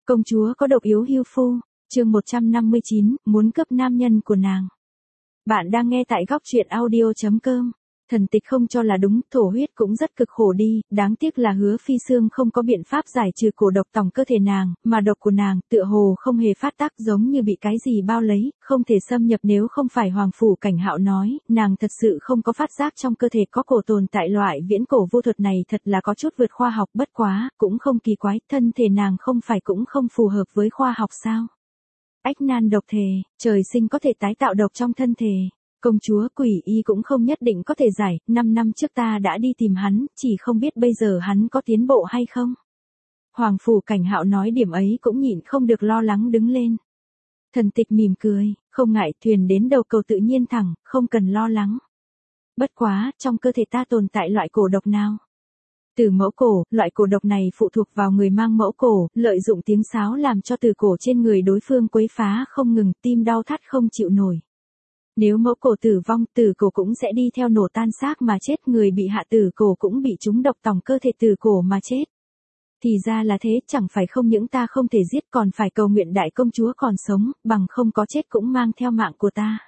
Công chúa có độc yếu hưu phu, chương 159, muốn cướp nam nhân của nàng. Bạn đang nghe tại góc truyện audio.com. Thần tịch không cho là đúng, thổ huyết cũng rất cực khổ đi, đáng tiếc là Hứa Phi Sương không có biện pháp giải trừ cổ độc tòng cơ thể nàng, mà độc của nàng tựa hồ không hề phát tác, giống như bị cái gì bao lấy, không thể xâm nhập. Nếu không phải Hoàng Phủ Cảnh Hạo nói, nàng thật sự không có phát giác trong cơ thể có cổ tồn tại loại viễn cổ vô thuật này, thật là có chút vượt khoa học. Bất quá, cũng không kỳ quái, thân thể nàng không phải cũng không phù hợp với khoa học sao? Ách nan độc thể, trời sinh có thể tái tạo độc trong thân thể. Công chúa, quỷ y cũng không nhất định có thể giải, 5 năm trước ta đã đi tìm hắn, chỉ không biết bây giờ hắn có tiến bộ hay không. Hoàng Phủ Cảnh Hạo nói điểm ấy cũng nhịn không được lo lắng đứng lên. Thần tịch mỉm cười, không ngại, thuyền đến đầu cầu tự nhiên thẳng, không cần lo lắng. Bất quá, trong cơ thể ta tồn tại loại cổ độc nào? Tử mẫu cổ, loại cổ độc này phụ thuộc vào người mang mẫu cổ, lợi dụng tiếng sáo làm cho tử cổ trên người đối phương quấy phá không ngừng, tim đau thắt không chịu nổi. Nếu mẫu cổ tử vong, tử cổ cũng sẽ đi theo nổ tan xác mà chết, người bị hạ tử cổ cũng bị trúng độc tòng cơ thể tử cổ mà chết. Thì ra là thế, chẳng phải không những ta không thể giết còn phải cầu nguyện đại công chúa còn sống, bằng không có chết cũng mang theo mạng của ta.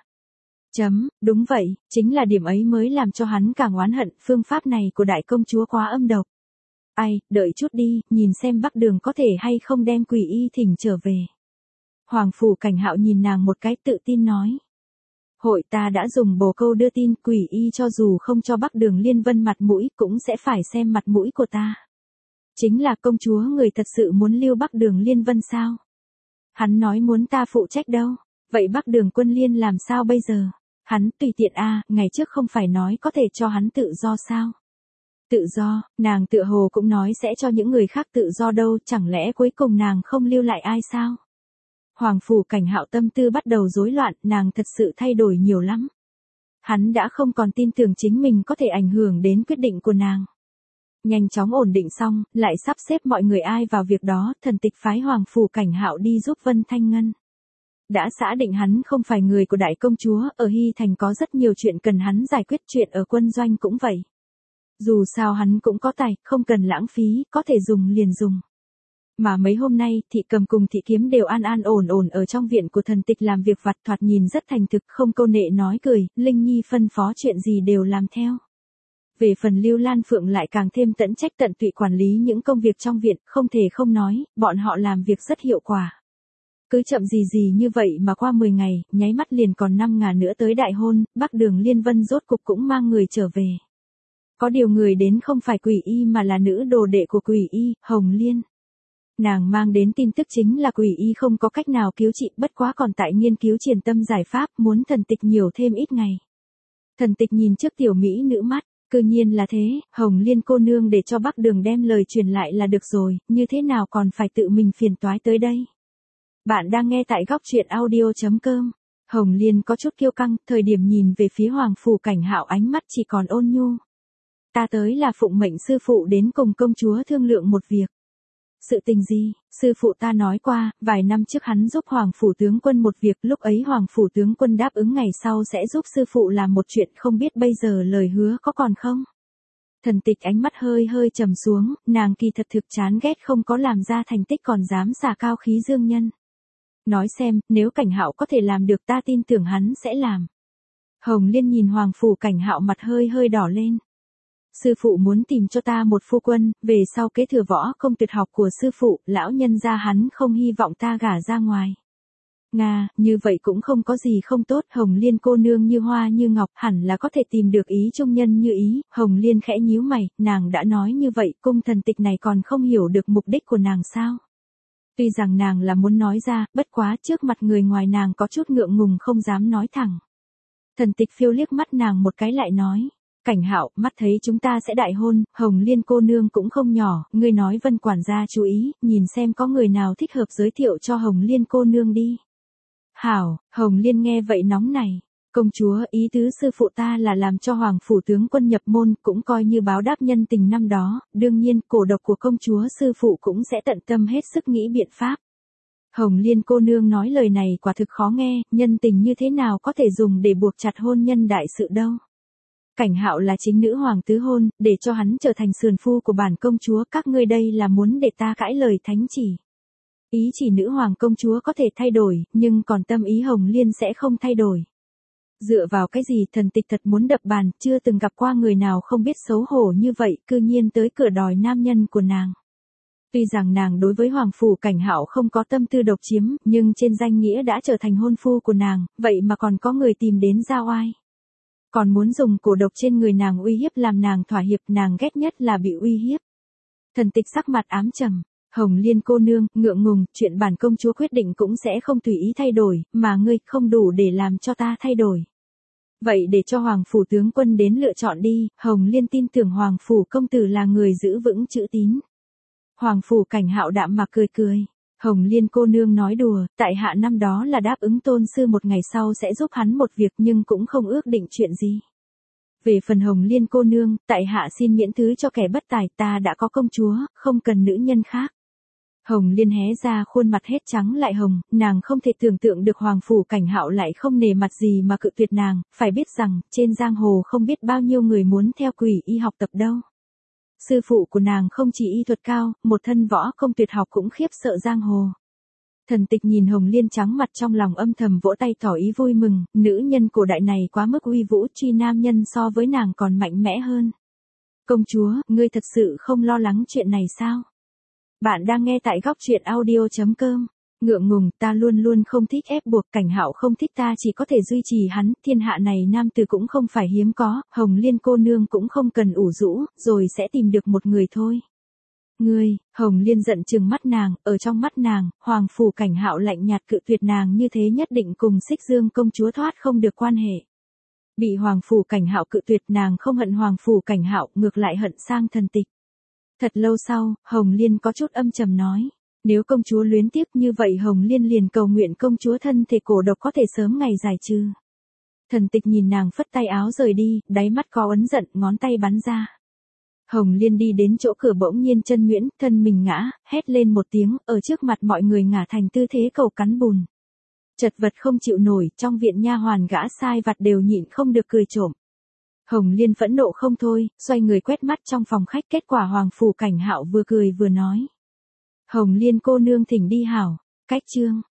Đúng vậy, chính là điểm ấy mới làm cho hắn càng oán hận, phương pháp này của đại công chúa quá âm độc. Ai, đợi chút đi, nhìn xem Bắc Đường có thể hay không đem quỷ y thỉnh trở về. Hoàng Phủ Cảnh Hạo nhìn nàng một cái, tự tin nói. Hội ta đã dùng bồ câu đưa tin, quỷ y cho dù không cho Bắc Đường Liên Vân mặt mũi cũng sẽ phải xem mặt mũi của ta. Chính là công chúa, người thật sự muốn lưu Bắc Đường Liên Vân sao? Hắn nói muốn ta phụ trách đâu, vậy Bắc Đường Quân Liên làm sao bây giờ? Hắn tùy tiện ngày trước không phải nói có thể cho hắn tự do sao? Tự do, nàng tựa hồ cũng nói sẽ cho những người khác tự do đâu, chẳng lẽ cuối cùng nàng không lưu lại ai sao? Hoàng Phủ Cảnh Hạo tâm tư bắt đầu rối loạn, nàng thật sự thay đổi nhiều lắm. Hắn đã không còn tin tưởng chính mình có thể ảnh hưởng đến quyết định của nàng. Nhanh chóng ổn định xong, lại sắp xếp mọi người ai vào việc đó, thần tịch phái Hoàng Phủ Cảnh Hạo đi giúp Vân Thanh Ngân. Đã xác định hắn không phải người của đại công chúa, ở Hy Thành có rất nhiều chuyện cần hắn giải quyết, chuyện ở quân doanh cũng vậy. Dù sao hắn cũng có tài, không cần lãng phí, có thể dùng liền dùng. Mà mấy hôm nay, Thị Cầm cùng Thị Kiếm đều an an ổn ổn ở trong viện của thần tịch làm việc vặt, thoạt nhìn rất thành thực, không câu nệ nói cười, Linh Nhi phân phó chuyện gì đều làm theo. Về phần Lưu Lan Phượng lại càng thêm tận trách tận tụy quản lý những công việc trong viện, không thể không nói, bọn họ làm việc rất hiệu quả. Cứ chậm gì như vậy mà qua 10 ngày, nháy mắt liền còn 5 ngày nữa tới đại hôn, Bắc Đường Liên Vân rốt cục cũng mang người trở về. Có điều người đến không phải quỷ y mà là nữ đồ đệ của quỷ y, Hồng Liên. Nàng mang đến tin tức chính là quỷ y không có cách nào cứu trị, bất quá còn tại nghiên cứu triển tâm giải pháp, muốn thần tịch nhiều thêm ít ngày. Thần tịch nhìn trước tiểu mỹ nữ mắt, cư nhiên là thế, Hồng Liên cô nương để cho Bắc Đường đem lời truyền lại là được rồi, như thế nào còn phải tự mình phiền toái tới đây. Bạn đang nghe tại góc truyện audio.com. Hồng Liên có chút kiêu căng, thời điểm nhìn về phía Hoàng Phủ Cảnh Hạo ánh mắt chỉ còn ôn nhu. Ta tới là phụng mệnh sư phụ đến cùng công chúa thương lượng một việc. Sự tình gì? Sư phụ ta nói qua, vài năm trước hắn giúp Hoàng Phủ tướng quân một việc, lúc ấy Hoàng Phủ tướng quân đáp ứng ngày sau sẽ giúp sư phụ làm một chuyện, không biết bây giờ lời hứa có còn không? Thần tịch ánh mắt hơi trầm xuống, nàng kỳ thật thực chán ghét không có làm ra thành tích còn dám xả cao khí dương nhân. Nói xem, nếu Cảnh Hạo có thể làm được ta tin tưởng hắn sẽ làm. Hồng Liên nhìn Hoàng Phủ Cảnh Hạo mặt hơi đỏ lên. Sư phụ muốn tìm cho ta một phu quân, về sau kế thừa võ công tuyệt học của sư phụ, lão nhân gia hắn không hy vọng ta gả ra ngoài. Nga, như vậy cũng không có gì không tốt, Hồng Liên cô nương như hoa như ngọc, hẳn là có thể tìm được ý trung nhân như ý. Hồng Liên khẽ nhíu mày, nàng đã nói như vậy, cung thần tịch này còn không hiểu được mục đích của nàng sao? Tuy rằng nàng là muốn nói ra, bất quá trước mặt người ngoài nàng có chút ngượng ngùng không dám nói thẳng. Thần tịch phiêu liếc mắt nàng một cái lại nói. Cảnh Hạo, mắt thấy chúng ta sẽ đại hôn, Hồng Liên cô nương cũng không nhỏ, ngươi nói Vân quản gia chú ý, nhìn xem có người nào thích hợp giới thiệu cho Hồng Liên cô nương đi. Hảo, Hồng Liên nghe vậy nóng này. Công chúa, ý tứ sư phụ ta là làm cho Hoàng Phủ tướng quân nhập môn, cũng coi như báo đáp nhân tình năm đó, đương nhiên, cổ độc của công chúa sư phụ cũng sẽ tận tâm hết sức nghĩ biện pháp. Hồng Liên cô nương nói lời này quả thực khó nghe, nhân tình như thế nào có thể dùng để buộc chặt hôn nhân đại sự đâu. Cảnh Hạo là chính nữ hoàng tứ hôn, để cho hắn trở thành sườn phu của bản công chúa, các ngươi đây là muốn để ta cãi lời thánh chỉ. Ý chỉ nữ hoàng công chúa có thể thay đổi, nhưng còn tâm ý Hồng Liên sẽ không thay đổi. Dựa vào cái gì thần tịch thật muốn đập bàn, chưa từng gặp qua người nào không biết xấu hổ như vậy, cư nhiên tới cửa đòi nam nhân của nàng. Tuy rằng nàng đối với Hoàng Phủ Cảnh Hạo không có tâm tư độc chiếm, nhưng trên danh nghĩa đã trở thành hôn phu của nàng, vậy mà còn có người tìm đến ra oai. Còn muốn dùng cổ độc trên người nàng uy hiếp làm nàng thỏa hiệp, nàng ghét nhất là bị uy hiếp. Thần tịch sắc mặt ám trầm, Hồng Liên cô nương, ngượng ngùng, chuyện bản công chúa quyết định cũng sẽ không tùy ý thay đổi, mà ngươi không đủ để làm cho ta thay đổi. Vậy để cho Hoàng Phủ tướng quân đến lựa chọn đi, Hồng Liên tin tưởng Hoàng Phủ công tử là người giữ vững chữ tín. Hoàng Phủ Cảnh Hạo đạm mạc cười cười. Hồng Liên cô nương nói đùa, tại hạ năm đó là đáp ứng tôn sư một ngày sau sẽ giúp hắn một việc nhưng cũng không ước định chuyện gì. Về phần Hồng Liên cô nương, tại hạ xin miễn thứ cho kẻ bất tài, ta đã có công chúa, không cần nữ nhân khác. Hồng Liên hé ra khuôn mặt hết trắng lại hồng, nàng không thể tưởng tượng được Hoàng Phủ Cảnh Hạo lại không nề mặt gì mà cự tuyệt nàng, phải biết rằng, trên giang hồ không biết bao nhiêu người muốn theo Quỷ Y học tập đâu. Sư phụ của nàng không chỉ y thuật cao, một thân võ công tuyệt học cũng khiếp sợ giang hồ. Thần tịch nhìn Hồng Liên trắng mặt trong lòng âm thầm vỗ tay tỏ ý vui mừng, nữ nhân cổ đại này quá mức uy vũ, truy nam nhân so với nàng còn mạnh mẽ hơn. Công chúa, ngươi thật sự không lo lắng chuyện này sao? Bạn đang nghe tại góc truyện audio.com. Ngượng ngùng, ta luôn luôn không thích ép buộc, Cảnh Hạo không thích ta chỉ có thể duy trì hắn, thiên hạ này nam tử cũng không phải hiếm có, Hồng Liên cô nương cũng không cần ủ rũ, rồi sẽ tìm được một người thôi. Ngươi, Hồng Liên giận trừng mắt nàng, ở trong mắt nàng, Hoàng Phủ Cảnh Hạo lạnh nhạt cự tuyệt nàng như thế nhất định cùng Xích Dương công chúa thoát không được quan hệ. Bị Hoàng Phủ Cảnh Hạo cự tuyệt nàng không hận Hoàng Phủ Cảnh Hạo, ngược lại hận sang thần tịch. Thật lâu sau, Hồng Liên có chút âm trầm nói. Nếu công chúa luyến tiếc như vậy Hồng Liên liền cầu nguyện công chúa thân thể cổ độc có thể sớm ngày giải trừ. Thần tịch nhìn nàng phất tay áo rời đi, đáy mắt có ấn giận, ngón tay bắn ra. Hồng Liên đi đến chỗ cửa bỗng nhiên chân nhuyễn, thân mình ngã, hét lên một tiếng, ở trước mặt mọi người ngả thành tư thế cầu cắn bùn. Chật vật không chịu nổi, trong viện nha hoàn gã sai vặt đều nhịn không được cười trộm. Hồng Liên phẫn nộ không thôi, xoay người quét mắt trong phòng khách, kết quả Hoàng Phủ Cảnh Hạo vừa cười vừa nói. Hồng Liên cô nương thỉnh đi hảo, cách chương.